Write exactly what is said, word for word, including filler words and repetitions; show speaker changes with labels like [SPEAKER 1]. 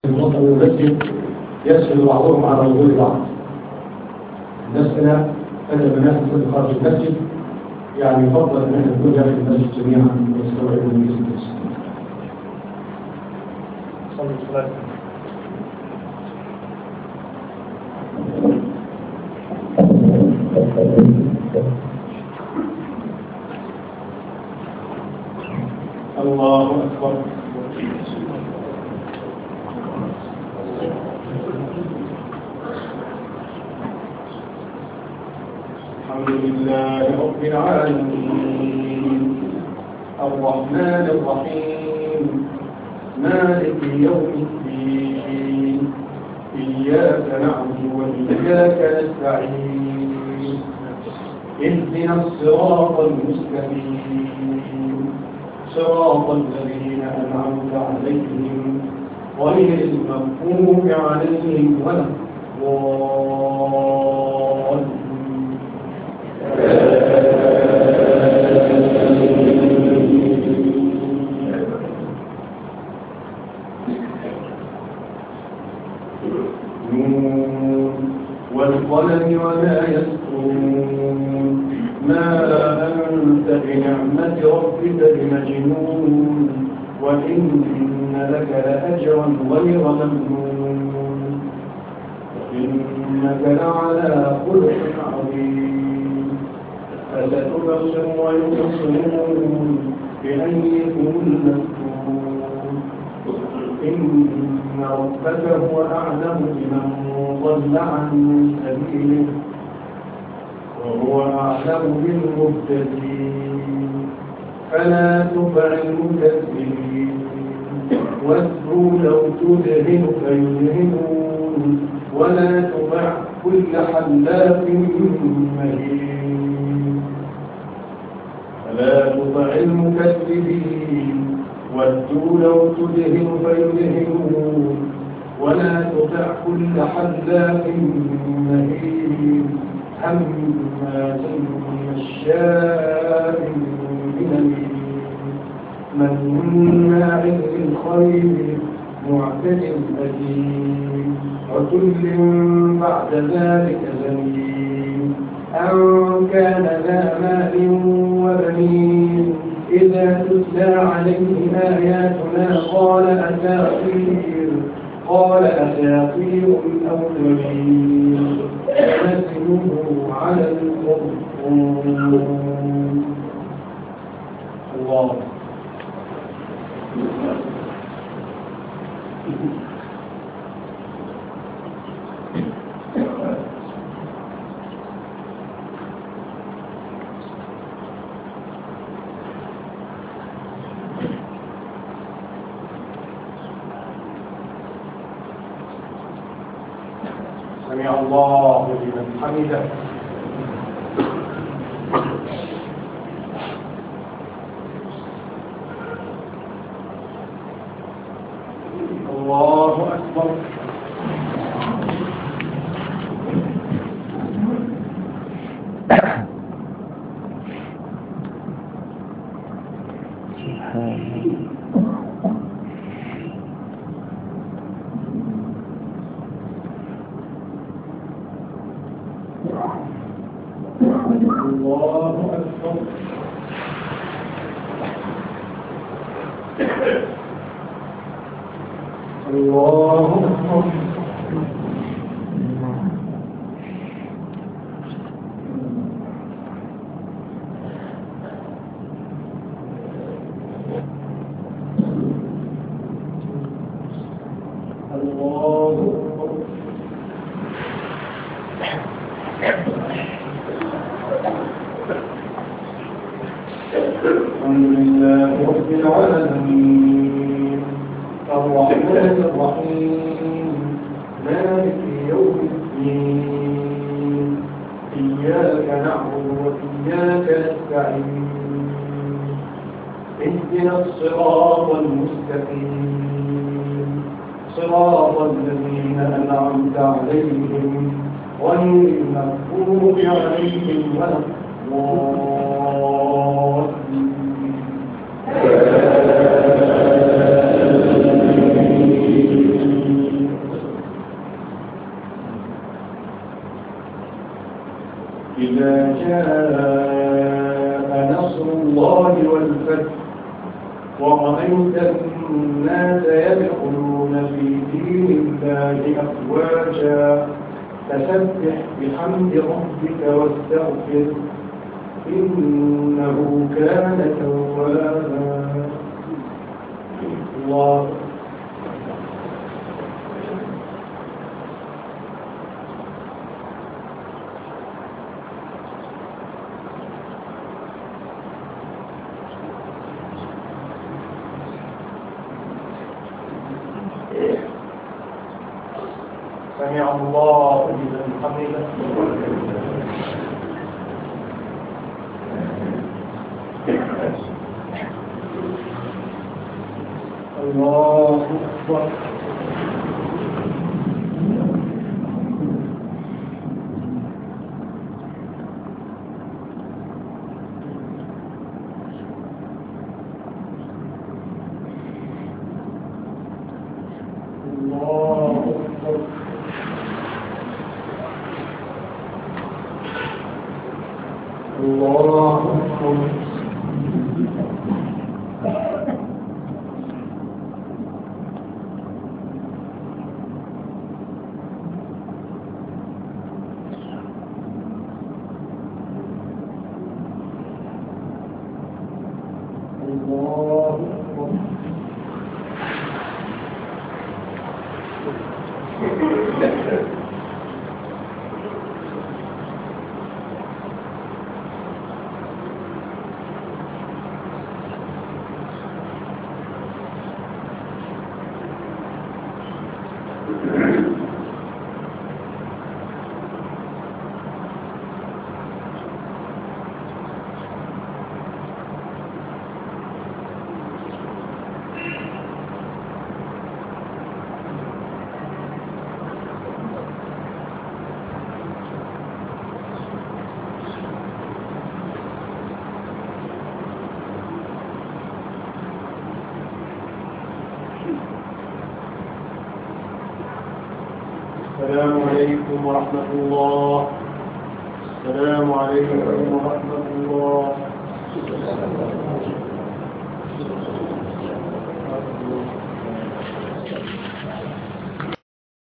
[SPEAKER 1] المنظم المسجد يسأل بعضهم على وضوء بعض. نسأل أدب الناس في خارج المسجد، يعني يفضل أن احنا نكون داخل المسجد جميعا ونستوعب المجلس المسجد. صلوا الصلاة. الله أكبر. الحمد لله رب العالمين الرحمن الرحيم مالك يوم الدين إياك نعبد وإياك نستعين اهدنا الصراط المستقيم صراط الذين أنعمت عليهم غير المغضوب عليهم ولا الضالين. والقلم وما يسطرون ما أنت بنعمة ربك بمجنون وإن لك لأجرا غير ممنون وإنك لعلى خلق عظيم فستبصر ويبصرون بأيكم المفتون إن ربك هو أعلم بمن ضل عن سبيله وهو أعلم بالمهتدين فلا تطع المكذبين وادعوا لو تدهن فيدهنون ولا تطع كل حلاف مهين فلا تطع المكذبين وادعوا لو تدهن فيدهنون ولا تطع كل حلاف مهين هماز مشاء بنميم مناع للخير معتد أثيم وكل بعد ذلك زنيم أن كان ذا مال وبنين إذا تتلى عليه آياتنا قال أساطير قال أساطير الأولين نتلوه على القرآن. الله سمع الله لمن حمده. الله أكبر. الله أكبر. الله أكبر. الحمد لله رب العالمين الرحمن الرحيم مالك يوم الدين إياك نعبد وإياك نستعين اهدنا الصراط المستقيم صراط الذين أنعمت عليهم غير المغضوب عليهم ولا الضالين. إذا جاء نصر الله والفتح ورأيت الناس يدخلون في دين الله أفواجا فسبح بحمد ربك واستغفر إنه كان توابا. الله سمع الله لمن حمده. الله أكبر. الله أكبر. الله أكبر. الله أكبر. السلام عليكم ورحمة الله. السلام عليكم ورحمة الله.